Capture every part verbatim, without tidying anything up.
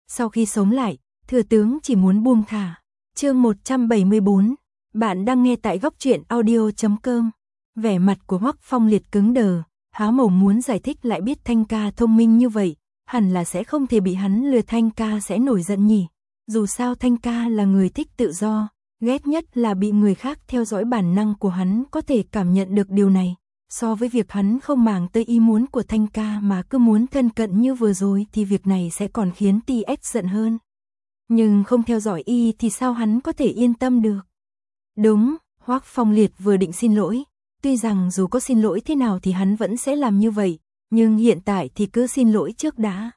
Sau khi sống lại, thừa tướng chỉ muốn buông thả. Chương một trăm bảy mươi bốn, bạn đang nghe tại góc truyện audio chấm com. Vẻ mặt của Hoắc Phong Liệt cứng đờ, há mồm muốn giải thích lại biết Thanh ca thông minh như vậy, hẳn là sẽ không thể bị hắn lừa, Thanh ca sẽ nổi giận nhỉ. Dù sao Thanh ca là người thích tự do, ghét nhất là bị người khác theo dõi, bản năng của hắn có thể cảm nhận được điều này. So với việc hắn không màng tới ý muốn của Thanh ca mà cứ muốn thân cận như vừa rồi thì việc này sẽ còn khiến tê ét giận hơn. Nhưng không theo dõi y thì sao hắn có thể yên tâm được. Đúng, Hoắc Phong Liệt vừa định xin lỗi. Tuy rằng dù có xin lỗi thế nào thì hắn vẫn sẽ làm như vậy, nhưng hiện tại thì cứ xin lỗi trước đã.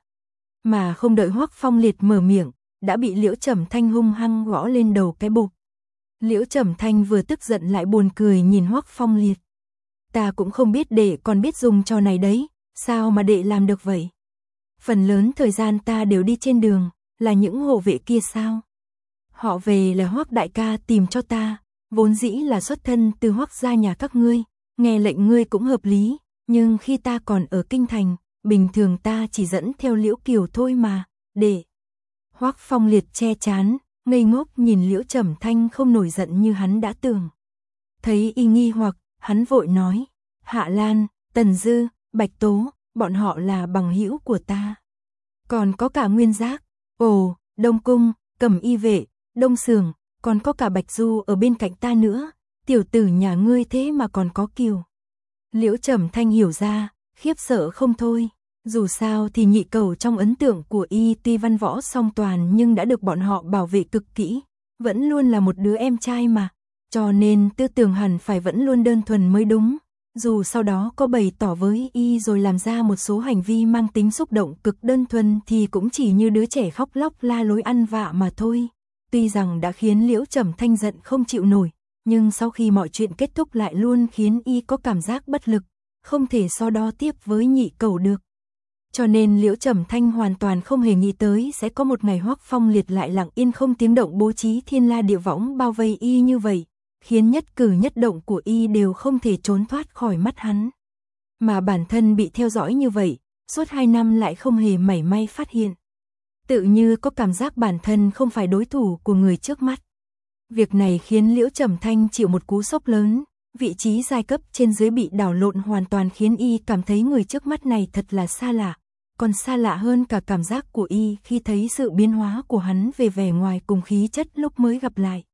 Mà không đợi Hoắc Phong Liệt mở miệng, đã bị Liễu Trầm Thanh hung hăng gõ lên đầu cái bụp. Liễu Trầm Thanh vừa tức giận lại buồn cười nhìn Hoắc Phong Liệt. Ta cũng không biết đệ còn biết dùng trò này đấy, sao mà đệ làm được vậy? Phần lớn thời gian ta đều đi trên đường, là những hộ vệ kia sao? Họ về là Hoắc đại ca tìm cho ta, vốn dĩ là xuất thân từ Hoắc gia nhà các ngươi, nghe lệnh ngươi cũng hợp lý, nhưng khi ta còn ở kinh thành, bình thường ta chỉ dẫn theo Liễu Kiều thôi mà, đệ. Hoắc Phong Liệt che chán, ngây ngốc nhìn Liễu Trầm Thanh không nổi giận như hắn đã tưởng. Thấy y nghi hoặc, hắn vội nói, Hạ Lan, Tần Dư, Bạch Tố, bọn họ là bằng hữu của ta. Còn có cả Nguyên Giác, ồ, Đông Cung, Cẩm Y vệ, Đông Sường, còn có cả Bạch Du ở bên cạnh ta nữa, tiểu tử nhà ngươi thế mà còn có Kiều. Liễu Trầm Thanh hiểu ra, khiếp sợ không thôi. Dù sao thì nhị cầu trong ấn tượng của y tuy văn võ song toàn nhưng đã được bọn họ bảo vệ cực kỹ, vẫn luôn là một đứa em trai mà, cho nên tư tưởng hẳn phải vẫn luôn đơn thuần mới đúng. Dù sau đó có bày tỏ với y rồi làm ra một số hành vi mang tính xúc động cực đơn thuần thì cũng chỉ như đứa trẻ khóc lóc la lối ăn vạ mà thôi. Tuy rằng đã khiến Liễu Trầm Thanh giận không chịu nổi, nhưng sau khi mọi chuyện kết thúc lại luôn khiến y có cảm giác bất lực, không thể so đo tiếp với nhị cầu được. Cho nên Liễu Trầm Thanh hoàn toàn không hề nghĩ tới sẽ có một ngày Hoắc Phong Liệt lại lặng yên không tiếng động bố trí thiên la địa võng bao vây y như vậy, khiến nhất cử nhất động của y đều không thể trốn thoát khỏi mắt hắn. Mà bản thân bị theo dõi như vậy, suốt hai năm lại không hề mảy may phát hiện. Tự như có cảm giác bản thân không phải đối thủ của người trước mắt. Việc này khiến Liễu Trầm Thanh chịu một cú sốc lớn, vị trí giai cấp trên dưới bị đảo lộn hoàn toàn khiến y cảm thấy người trước mắt này thật là xa lạ. Còn xa lạ hơn cả cảm giác của y khi thấy sự biến hóa của hắn về vẻ ngoài cùng khí chất lúc mới gặp lại.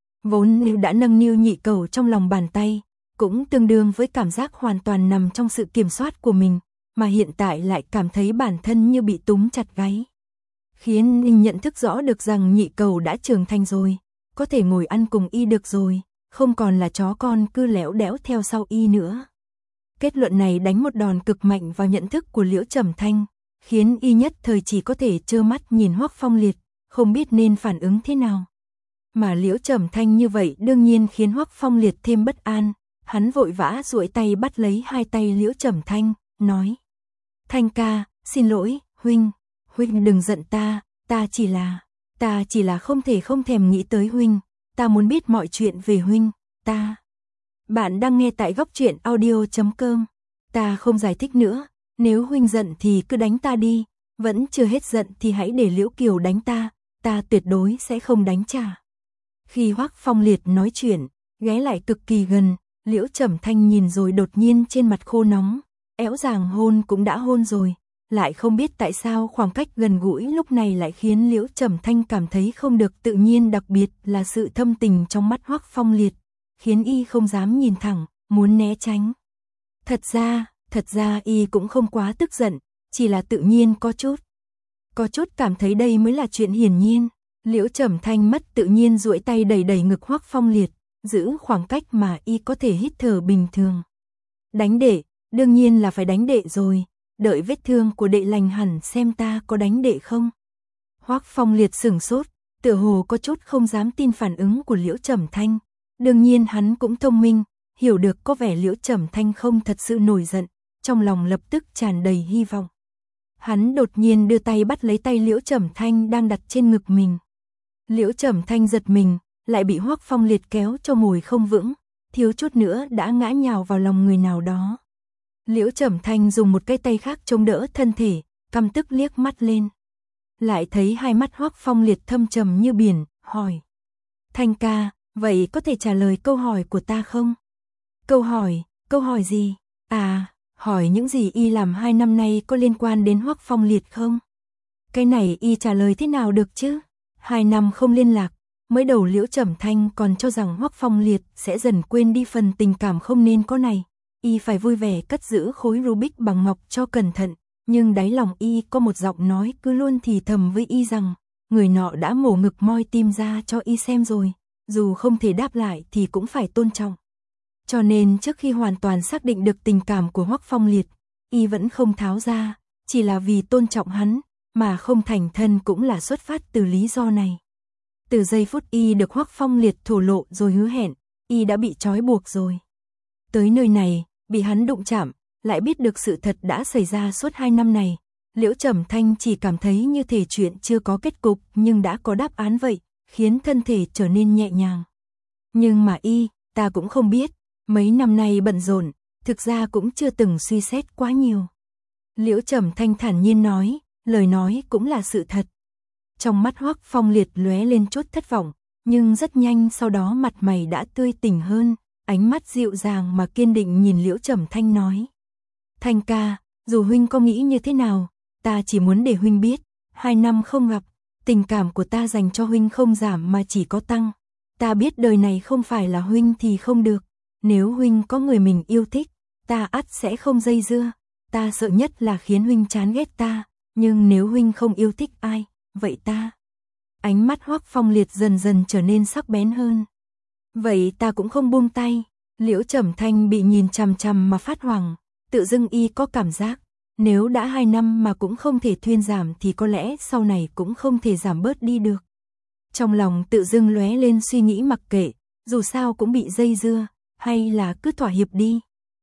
Vốn đã nâng niu nhị cầu trong lòng bàn tay, cũng tương đương với cảm giác hoàn toàn nằm trong sự kiểm soát của mình, mà hiện tại lại cảm thấy bản thân như bị túm chặt gáy. Khiến y nhận thức rõ được rằng nhị cầu đã trưởng thành rồi, có thể ngồi ăn cùng y được rồi, không còn là chó con cứ lẽo đẽo theo sau y nữa. Kết luận này đánh một đòn cực mạnh vào nhận thức của Liễu Trầm Thanh, khiến y nhất thời chỉ có thể trơ mắt nhìn Hoắc Phong Liệt, không biết nên phản ứng thế nào. Mà Liễu Trầm Thanh như vậy đương nhiên khiến Hoắc Phong Liệt thêm bất an, hắn vội vã duỗi tay bắt lấy hai tay Liễu Trầm Thanh, nói: "Thanh ca, xin lỗi, huynh, huynh đừng giận ta, ta chỉ là, ta chỉ là không thể không thèm nghĩ tới huynh, ta muốn biết mọi chuyện về huynh, ta." Bạn đang nghe tại góc truyện audio chấm com. Ta không giải thích nữa, nếu huynh giận thì cứ đánh ta đi, vẫn chưa hết giận thì hãy để Liễu Kiều đánh ta, ta tuyệt đối sẽ không đánh trả. Khi Hoắc Phong Liệt nói chuyện, ghé lại cực kỳ gần, Liễu Trầm Thanh nhìn rồi đột nhiên trên mặt khô nóng, éo ràng hôn cũng đã hôn rồi, lại không biết tại sao khoảng cách gần gũi lúc này lại khiến Liễu Trầm Thanh cảm thấy không được tự nhiên, đặc biệt là sự thâm tình trong mắt Hoắc Phong Liệt, khiến y không dám nhìn thẳng, muốn né tránh. Thật ra, thật ra y cũng không quá tức giận, chỉ là tự nhiên có chút. Có chút cảm thấy đây mới là chuyện hiển nhiên. Liễu Trầm Thanh mất tự nhiên duỗi tay đẩy đẩy ngực Hoắc Phong Liệt, giữ khoảng cách mà y có thể hít thở bình thường. Đánh đệ, đương nhiên là phải đánh đệ rồi, đợi vết thương của đệ lành hẳn xem ta có đánh đệ không. Hoắc Phong Liệt sửng sốt, tựa hồ có chút không dám tin phản ứng của Liễu Trầm Thanh. Đương nhiên hắn cũng thông minh, hiểu được có vẻ Liễu Trầm Thanh không thật sự nổi giận, trong lòng lập tức tràn đầy hy vọng. Hắn đột nhiên đưa tay bắt lấy tay Liễu Trầm Thanh đang đặt trên ngực mình. Liễu Trầm Thanh giật mình, lại bị Hoắc Phong Liệt kéo cho ngồi không vững, thiếu chút nữa đã ngã nhào vào lòng người nào đó. Liễu Trầm Thanh dùng một cái tay khác chống đỡ thân thể, căm tức liếc mắt lên. lại thấy hai mắt Hoắc Phong Liệt thâm trầm như biển, hỏi. Thanh ca, vậy có thể trả lời câu hỏi của ta không? Câu hỏi, câu hỏi gì? À, hỏi những gì y làm hai năm nay có liên quan đến Hoắc Phong Liệt không? Cái này y trả lời thế nào được chứ? Hai năm không liên lạc, mới đầu Liễu Trầm Thanh còn cho rằng Hoắc Phong Liệt sẽ dần quên đi phần tình cảm không nên có này. Y phải vui vẻ cất giữ khối Rubik bằng ngọc cho cẩn thận, nhưng đáy lòng y có một giọng nói cứ luôn thì thầm với y rằng, người nọ đã mổ ngực moi tim ra cho y xem rồi, dù không thể đáp lại thì cũng phải tôn trọng. Cho nên trước khi hoàn toàn xác định được tình cảm của Hoắc Phong Liệt, y vẫn không tháo ra, chỉ là vì tôn trọng hắn, mà không thành thân cũng là xuất phát từ lý do này. Từ giây phút y được Hoắc Phong Liệt thổ lộ rồi hứa hẹn, y đã bị trói buộc rồi. Tới nơi này, bị hắn đụng chạm, lại biết được sự thật đã xảy ra suốt hai năm này. Liễu Trầm Thanh chỉ cảm thấy như thể chuyện chưa có kết cục nhưng đã có đáp án vậy, khiến thân thể trở nên nhẹ nhàng. Nhưng mà y, ta cũng không biết, mấy năm nay bận rộn, thực ra cũng chưa từng suy xét quá nhiều. Liễu Trầm Thanh thản nhiên nói, lời nói cũng là sự thật. Trong mắt Hoắc Phong Liệt lóe lên chút thất vọng, nhưng rất nhanh sau đó mặt mày đã tươi tỉnh hơn, ánh mắt dịu dàng mà kiên định nhìn Liễu Trầm Thanh nói. Thanh ca, dù huynh có nghĩ như thế nào, ta chỉ muốn để huynh biết, hai năm không gặp, tình cảm của ta dành cho huynh không giảm mà chỉ có tăng. Ta biết đời này không phải là huynh thì không được, nếu huynh có người mình yêu thích, ta ắt sẽ không dây dưa, ta sợ nhất là khiến huynh chán ghét ta, nhưng nếu huynh không yêu thích ai, vậy ta. Ánh mắt Hoắc Phong Liệt dần dần trở nên sắc bén hơn. Vậy ta cũng không buông tay. Liễu Trầm Thanh bị nhìn chằm chằm mà phát hoảng, tự dưng y có cảm giác, nếu đã hai năm mà cũng không thể thuyên giảm thì có lẽ sau này cũng không thể giảm bớt đi được. Trong lòng tự dưng lóe lên suy nghĩ mặc kệ, dù sao cũng bị dây dưa, hay là cứ thỏa hiệp đi.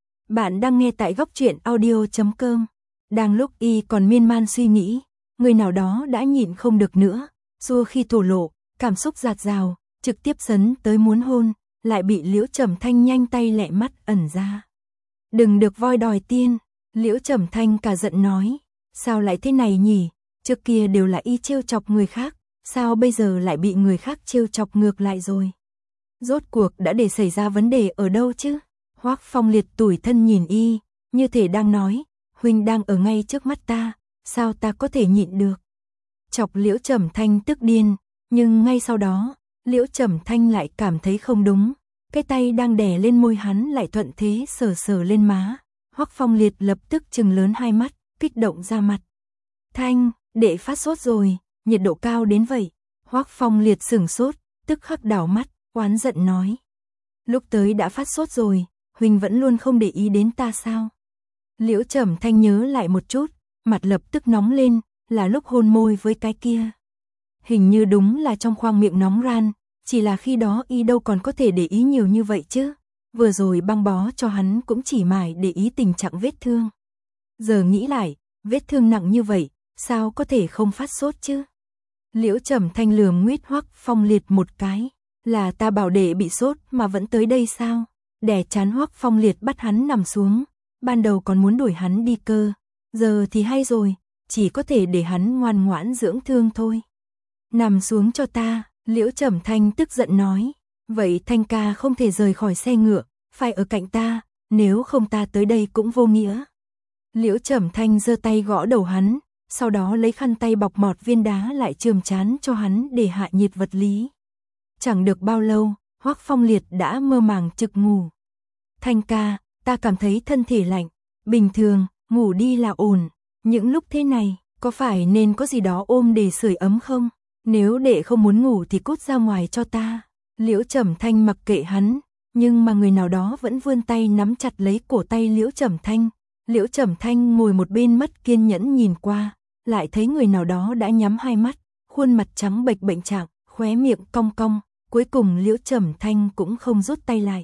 Bạn đang nghe tại góc truyện audio chấm com. Đang lúc y còn miên man suy nghĩ, người nào đó đã nhịn không được nữa, xua khi thổ lộ, cảm xúc dạt dào, trực tiếp sấn tới muốn hôn, lại bị Liễu Trầm Thanh nhanh tay lẹ mắt ẩn ra. Đừng được voi đòi tiên, Liễu Trầm Thanh cả giận nói, sao lại thế này nhỉ, trước kia đều là y trêu chọc người khác, sao bây giờ lại bị người khác trêu chọc ngược lại rồi. Rốt cuộc đã để xảy ra vấn đề ở đâu chứ? Hoắc Phong Liệt tủi thân nhìn y, như thể đang nói, huynh đang ở ngay trước mắt ta, sao ta có thể nhịn được. Chọc Liễu Trầm Thanh tức điên, nhưng ngay sau đó, Liễu Trầm Thanh lại cảm thấy không đúng, cái tay đang đè lên môi hắn lại thuận thế sờ sờ lên má. Hoắc Phong Liệt lập tức trừng lớn hai mắt, kích động ra mặt. Thanh, đệ phát sốt rồi, nhiệt độ cao đến vậy. Hoắc Phong Liệt sửng sốt, tức khắc đảo mắt, oán giận nói. Lúc tới đã phát sốt rồi, huynh vẫn luôn không để ý đến ta sao? Liễu Trầm Thanh nhớ lại một chút, mặt lập tức nóng lên, là lúc hôn môi với cái kia. Hình như đúng là trong khoang miệng nóng ran, chỉ là khi đó y đâu còn có thể để ý nhiều như vậy chứ. Vừa rồi băng bó cho hắn cũng chỉ mải để ý tình trạng vết thương. Giờ nghĩ lại, vết thương nặng như vậy, sao có thể không phát sốt chứ? Liễu Trầm Thanh lườm nguyết Hoắc Phong Liệt một cái, là ta bảo đệ bị sốt mà vẫn tới đây sao? Đè chán Hoắc Phong Liệt bắt hắn nằm xuống, ban đầu còn muốn đuổi hắn đi cơ, giờ thì hay rồi, chỉ có thể để hắn ngoan ngoãn dưỡng thương thôi. Nằm xuống cho ta, Liễu Trầm Thanh tức giận nói, vậy Thanh ca không thể rời khỏi xe ngựa, phải ở cạnh ta, nếu không ta tới đây cũng vô nghĩa. Liễu Trầm Thanh giơ tay gõ đầu hắn, sau đó lấy khăn tay bọc mọt viên đá lại chườm trán cho hắn để hạ nhiệt vật lý. Chẳng được bao lâu, Hoắc Phong Liệt đã mơ màng trực ngủ. Thanh ca, ta cảm thấy thân thể lạnh, bình thường, ngủ đi là ổn, những lúc thế này, có phải nên có gì đó ôm để sưởi ấm không? Nếu đệ không muốn ngủ thì cút ra ngoài cho ta. Liễu Trầm Thanh mặc kệ hắn, nhưng mà người nào đó vẫn vươn tay nắm chặt lấy cổ tay Liễu Trầm Thanh. Liễu Trầm Thanh ngồi một bên mất kiên nhẫn nhìn qua, lại thấy người nào đó đã nhắm hai mắt, khuôn mặt trắng bệch bệnh trạng, khóe miệng cong cong, cuối cùng Liễu Trầm Thanh cũng không rút tay lại.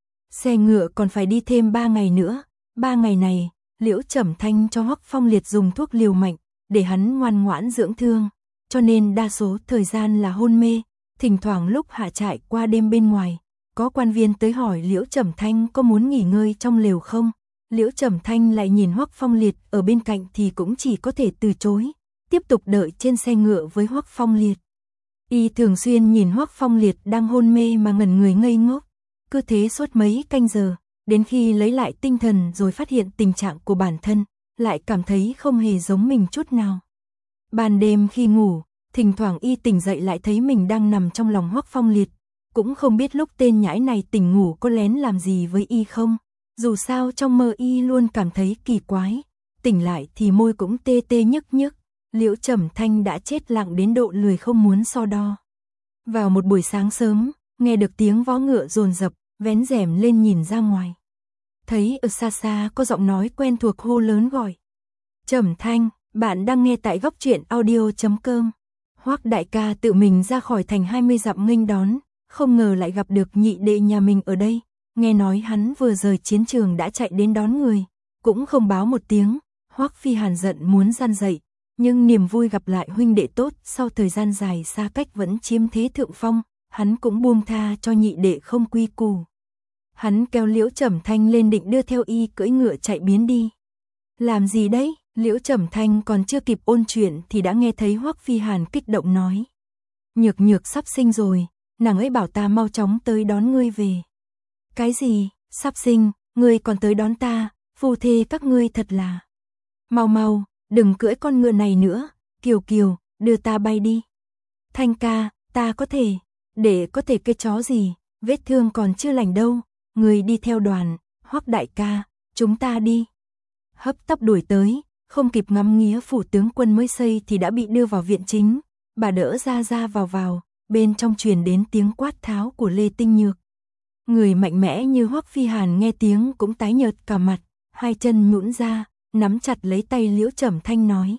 Xe ngựa còn phải đi thêm ba ngày nữa, ba ngày này, Liễu Trầm Thanh cho Hoắc Phong Liệt dùng thuốc liều mạnh, để hắn ngoan ngoãn dưỡng thương, cho nên đa số thời gian là hôn mê, thỉnh thoảng lúc hạ trại qua đêm bên ngoài, có quan viên tới hỏi Liễu Trầm Thanh có muốn nghỉ ngơi trong lều không, Liễu Trầm Thanh lại nhìn Hoắc Phong Liệt ở bên cạnh thì cũng chỉ có thể từ chối, tiếp tục đợi trên xe ngựa với Hoắc Phong Liệt. Y thường xuyên nhìn Hoắc Phong Liệt đang hôn mê mà ngẩn người ngây ngốc, cứ thế suốt mấy canh giờ, đến khi lấy lại tinh thần rồi phát hiện tình trạng của bản thân, lại cảm thấy không hề giống mình chút nào. Ban đêm khi ngủ, thỉnh thoảng Y tỉnh dậy lại thấy mình đang nằm trong lòng Hoắc Phong Liệt, cũng không biết lúc tên nhãi này tỉnh ngủ có lén làm gì với Y không, dù sao trong mơ Y luôn cảm thấy kỳ quái, tỉnh lại thì môi cũng tê tê nhức nhức. Liễu Trầm Thanh đã chết lặng đến độ lười không muốn so đo. Vào một buổi sáng sớm, nghe được tiếng vó ngựa dồn dập, vén rèm lên nhìn ra ngoài. Thấy ở xa xa có giọng nói quen thuộc hô lớn gọi. Trầm Thanh, bạn đang nghe tại góc truyện audio chấm com. Hoắc đại ca tự mình ra khỏi thành hai mươi dặm nghênh đón, không ngờ lại gặp được nhị đệ nhà mình ở đây. Nghe nói hắn vừa rời chiến trường đã chạy đến đón người, cũng không báo một tiếng. Hoắc Phi Hàn giận muốn gian dậy, nhưng niềm vui gặp lại huynh đệ tốt sau thời gian dài xa cách vẫn chiếm thế thượng phong, hắn cũng buông tha cho nhị đệ không quy củ. Hắn kéo Liễu Trầm Thanh lên định đưa theo Y cưỡi ngựa chạy biến đi. Làm gì đấy? Liễu Trầm Thanh còn chưa kịp ôn chuyện thì đã nghe thấy Hoắc Phi Hàn kích động nói. Nhược Nhược sắp sinh rồi, nàng ấy bảo ta mau chóng tới đón ngươi về. Cái gì? Sắp sinh, ngươi còn tới đón ta, phu thê các ngươi thật là. Mau mau, đừng cưỡi con ngựa này nữa, Kiều Kiều, đưa ta bay đi. Thanh ca, ta có thể, để có thể cái chó gì, vết thương còn chưa lành đâu, người đi theo đoàn, Hoắc đại ca, chúng ta đi. Hấp tấp đuổi tới, không kịp ngắm nghía phủ tướng quân mới xây thì đã bị đưa vào viện chính, bà đỡ ra ra vào vào, bên trong truyền đến tiếng quát tháo của Lê Tinh Nhược. Người mạnh mẽ như Hoắc Phi Hàn nghe tiếng cũng tái nhợt cả mặt, hai chân nhũn ra, nắm chặt lấy tay Liễu Trầm Thanh nói.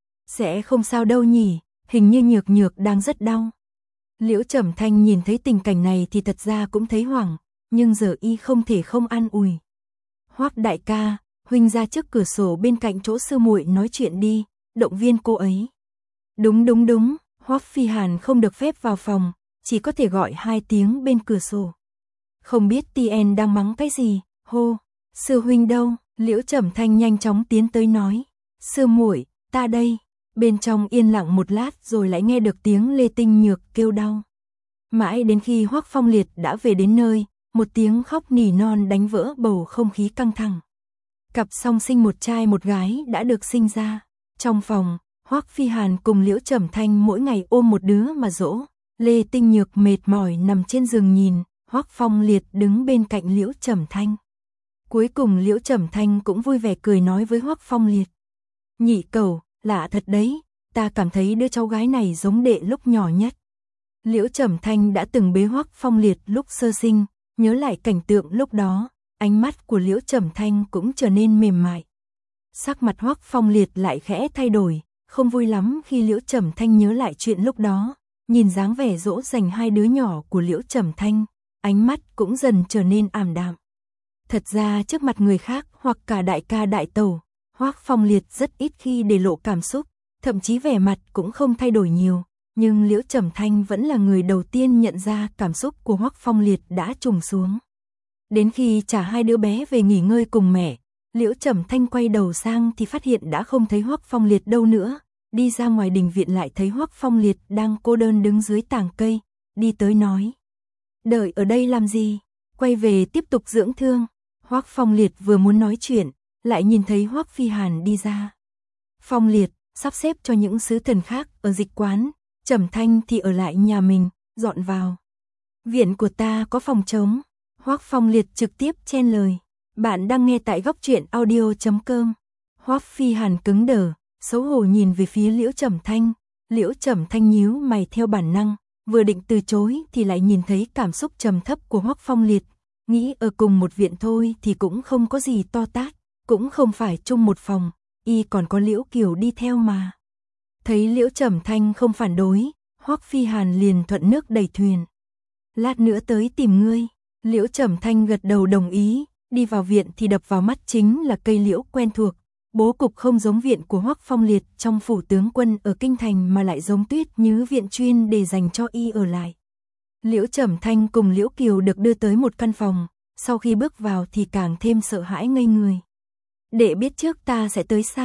Sẽ không sao đâu nhỉ, hình như Nhược Nhược đang rất đau. Liễu Trầm Thanh nhìn thấy tình cảnh này thì thật ra cũng thấy hoảng, nhưng giờ Y không thể không an ủi. Hoắc đại ca, huynh ra trước cửa sổ bên cạnh chỗ sư muội nói chuyện đi, động viên cô ấy. Đúng đúng đúng, Hoắc Phi Hàn không được phép vào phòng, chỉ có thể gọi hai tiếng bên cửa sổ. Không biết Tien đang mắng cái gì, hô, sư huynh đâu? Liễu Trầm Thanh nhanh chóng tiến tới nói. Sư muội, ta đây. Bên trong yên lặng một lát rồi lại nghe được tiếng Lê Tinh Nhược kêu đau. Mãi đến khi Hoắc Phong Liệt đã về đến nơi, một tiếng khóc nỉ non đánh vỡ bầu không khí căng thẳng. Cặp song sinh một trai một gái đã được sinh ra. Trong phòng, Hoắc Phi Hàn cùng Liễu Trầm Thanh mỗi ngày ôm một đứa mà dỗ. Lê Tinh Nhược mệt mỏi nằm trên giường nhìn, Hoắc Phong Liệt đứng bên cạnh Liễu Trầm Thanh. Cuối cùng Liễu Trầm Thanh cũng vui vẻ cười nói với Hoắc Phong Liệt. Nhị cẩu, lạ thật đấy, ta cảm thấy đứa cháu gái này giống đệ lúc nhỏ nhất. Liễu Trầm Thanh đã từng bế Hoắc Phong Liệt lúc sơ sinh, nhớ lại cảnh tượng lúc đó, ánh mắt của Liễu Trầm Thanh cũng trở nên mềm mại. Sắc mặt Hoắc Phong Liệt lại khẽ thay đổi, không vui lắm khi Liễu Trầm Thanh nhớ lại chuyện lúc đó, nhìn dáng vẻ dỗ dành hai đứa nhỏ của Liễu Trầm Thanh, ánh mắt cũng dần trở nên ảm đạm. Thật ra trước mặt người khác hoặc cả đại ca đại tẩu, Hoắc Phong Liệt rất ít khi để lộ cảm xúc, thậm chí vẻ mặt cũng không thay đổi nhiều, nhưng Liễu Trầm Thanh vẫn là người đầu tiên nhận ra cảm xúc của Hoắc Phong Liệt đã trùng xuống. Đến khi trả hai đứa bé về nghỉ ngơi cùng mẹ, Liễu Trầm Thanh quay đầu sang thì phát hiện đã không thấy Hoắc Phong Liệt đâu nữa, đi ra ngoài đình viện lại thấy Hoắc Phong Liệt đang cô đơn đứng dưới tàng cây, đi tới nói. Đợi ở đây làm gì? Quay về tiếp tục dưỡng thương. Hoắc Phong Liệt vừa muốn nói chuyện, lại nhìn thấy Hoắc Phi Hàn đi ra. Phong Liệt, sắp xếp cho những sứ thần khác ở dịch quán, Trầm Thanh thì ở lại nhà mình, dọn vào. Viện của ta có phòng trống. Hoắc Phong Liệt trực tiếp chen lời. Bạn đang nghe tại góc truyện audio chấm com. Hoắc Phi Hàn cứng đờ, xấu hổ nhìn về phía Liễu Trầm Thanh. Liễu Trầm Thanh nhíu mày theo bản năng, vừa định từ chối thì lại nhìn thấy cảm xúc trầm thấp của Hoắc Phong Liệt. Nghĩ ở cùng một viện thôi thì cũng không có gì to tát, cũng không phải chung một phòng, y còn có Liễu Kiều đi theo mà. Thấy Liễu Trầm Thanh không phản đối, Hoắc Phi Hàn liền thuận nước đẩy thuyền. Lát nữa tới tìm ngươi. Liễu Trầm Thanh gật đầu đồng ý, đi vào viện thì đập vào mắt chính là cây liễu quen thuộc. Bố cục không giống viện của Hoắc Phong Liệt trong phủ tướng quân ở Kinh Thành mà lại giống Tuyết Như viện chuyên để dành cho y ở lại. Liễu Trầm Thanh cùng Liễu Kiều được đưa tới một căn phòng, sau khi bước vào thì càng thêm sợ hãi ngây người. Đệ biết trước ta sẽ tới sao?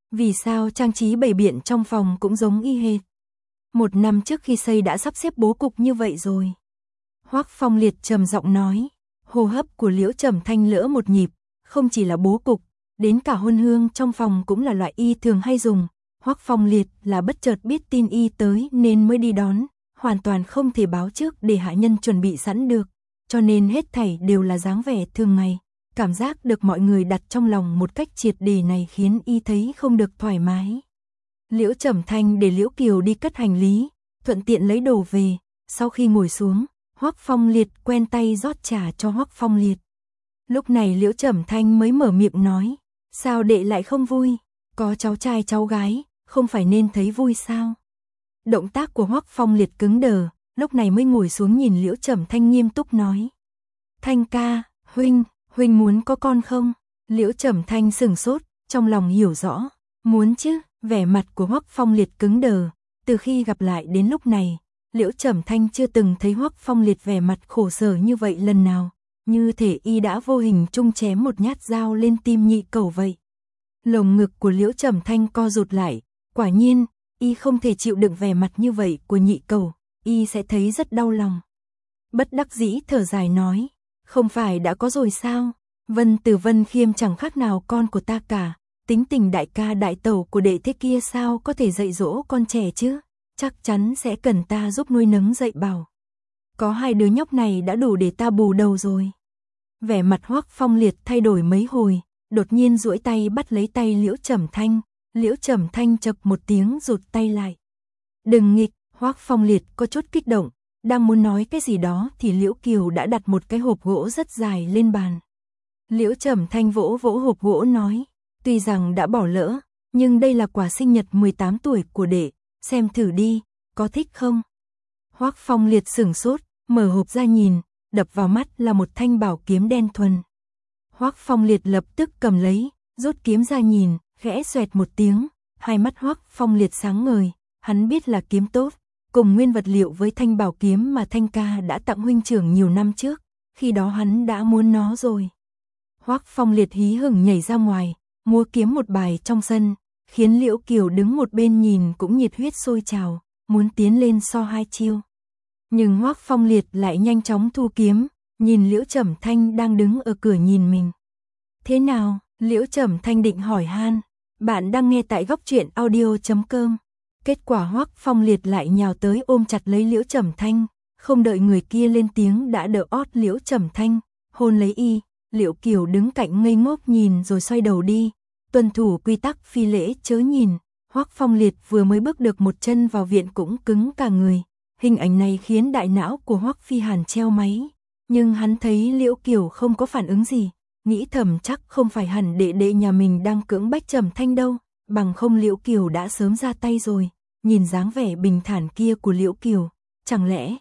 Vì sao trang trí bày biện trong phòng cũng giống y hệt? Một năm trước khi xây đã sắp xếp bố cục như vậy rồi. Hoắc Phong Liệt trầm giọng nói, hô hấp của Liễu Trầm Thanh lỡ một nhịp, không chỉ là bố cục, đến cả hôn hương trong phòng cũng là loại y thường hay dùng. Hoắc Phong Liệt là bất chợt biết tin y tới nên mới đi đón, hoàn toàn không thể báo trước để hạ nhân chuẩn bị sẵn được, cho nên hết thảy đều là dáng vẻ thường ngày. Cảm giác được mọi người đặt trong lòng một cách triệt để này khiến y thấy không được thoải mái. Liễu Trầm Thanh để Liễu Kiều đi cất hành lý, thuận tiện lấy đồ về, sau khi ngồi xuống, Hoắc Phong Liệt quen tay rót trà cho Hoắc Phong Liệt. Lúc này Liễu Trầm Thanh mới mở miệng nói, sao đệ lại không vui, có cháu trai cháu gái, không phải nên thấy vui sao? Động tác của Hoắc Phong Liệt cứng đờ, lúc này mới ngồi xuống nhìn Liễu Trầm Thanh nghiêm túc nói. Thanh ca, huynh, huynh muốn có con không? Liễu Trầm Thanh sừng sốt, trong lòng hiểu rõ, muốn chứ, vẻ mặt của Hoắc Phong Liệt cứng đờ, từ khi gặp lại đến lúc này, Liễu Trầm Thanh chưa từng thấy Hoắc Phong Liệt vẻ mặt khổ sở như vậy lần nào, như thể y đã vô hình trung chém một nhát dao lên tim nhị cẩu vậy. Lồng ngực của Liễu Trầm Thanh co rụt lại, quả nhiên, y không thể chịu đựng vẻ mặt như vậy của nhị cẩu, y sẽ thấy rất đau lòng. Bất đắc dĩ thở dài nói, không phải đã có rồi sao? Vân Từ Vân Khiêm chẳng khác nào con của ta cả, tính tình đại ca đại tẩu của đệ thế kia sao có thể dạy dỗ con trẻ chứ? Chắc chắn sẽ cần ta giúp nuôi nấng dạy bảo. Có hai đứa nhóc này đã đủ để ta bù đầu rồi. Vẻ mặt Hoắc Phong Liệt thay đổi mấy hồi, đột nhiên duỗi tay bắt lấy tay Liễu Trầm Thanh, Liễu Trầm Thanh chậc một tiếng rụt tay lại. Đừng nghịch, Hoắc Phong Liệt có chút kích động, đang muốn nói cái gì đó thì Liễu Kiều đã đặt một cái hộp gỗ rất dài lên bàn. Liễu Trầm Thanh vỗ vỗ hộp gỗ nói, tuy rằng đã bỏ lỡ, nhưng đây là quà sinh nhật mười tám tuổi của đệ, xem thử đi, có thích không? Hoắc Phong Liệt sửng sốt, mở hộp ra nhìn, đập vào mắt là một thanh bảo kiếm đen thuần. Hoắc Phong Liệt lập tức cầm lấy, rút kiếm ra nhìn, khẽ xoẹt một tiếng, hai mắt Hoắc Phong Liệt sáng ngời, hắn biết là kiếm tốt, cùng nguyên vật liệu với thanh bảo kiếm mà Thanh ca đã tặng huynh trưởng nhiều năm trước, khi đó hắn đã muốn nó rồi. Hoắc Phong Liệt hí hửng nhảy ra ngoài, múa kiếm một bài trong sân, khiến Liễu Kiều đứng một bên nhìn cũng nhiệt huyết sôi trào, muốn tiến lên so hai chiêu. Nhưng Hoắc Phong Liệt lại nhanh chóng thu kiếm, nhìn Liễu Trầm Thanh đang đứng ở cửa nhìn mình. Thế nào? Liễu Trầm Thanh định hỏi han. Bạn đang nghe tại góc truyện audio chấm com. Kết quả Hoắc Phong Liệt lại nhào tới ôm chặt lấy Liễu Trầm Thanh, không đợi người kia lên tiếng đã đỡ ót Liễu Trầm Thanh, hôn lấy y. Liễu Kiều đứng cạnh ngây ngốc nhìn rồi xoay đầu đi, tuân thủ quy tắc phi lễ chớ nhìn. Hoắc Phong Liệt vừa mới bước được một chân vào viện cũng cứng cả người. Hình ảnh này khiến đại não của Hoắc Phi Hàn treo máy, nhưng hắn thấy Liễu Kiều không có phản ứng gì, nghĩ thầm chắc không phải hẳn đệ đệ nhà mình đang cưỡng bách Trầm Thanh đâu, bằng không Liễu Kiều đã sớm ra tay rồi. Nhìn dáng vẻ bình thản kia của Liễu Kiều, chẳng lẽ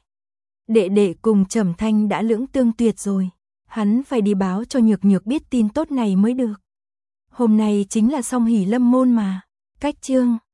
đệ đệ cùng Trầm Thanh đã lưỡng tương tuyệt rồi? Hắn phải đi báo cho Nhược Nhược biết tin tốt này mới được. Hôm nay chính là song hỷ lâm môn mà. Cách chương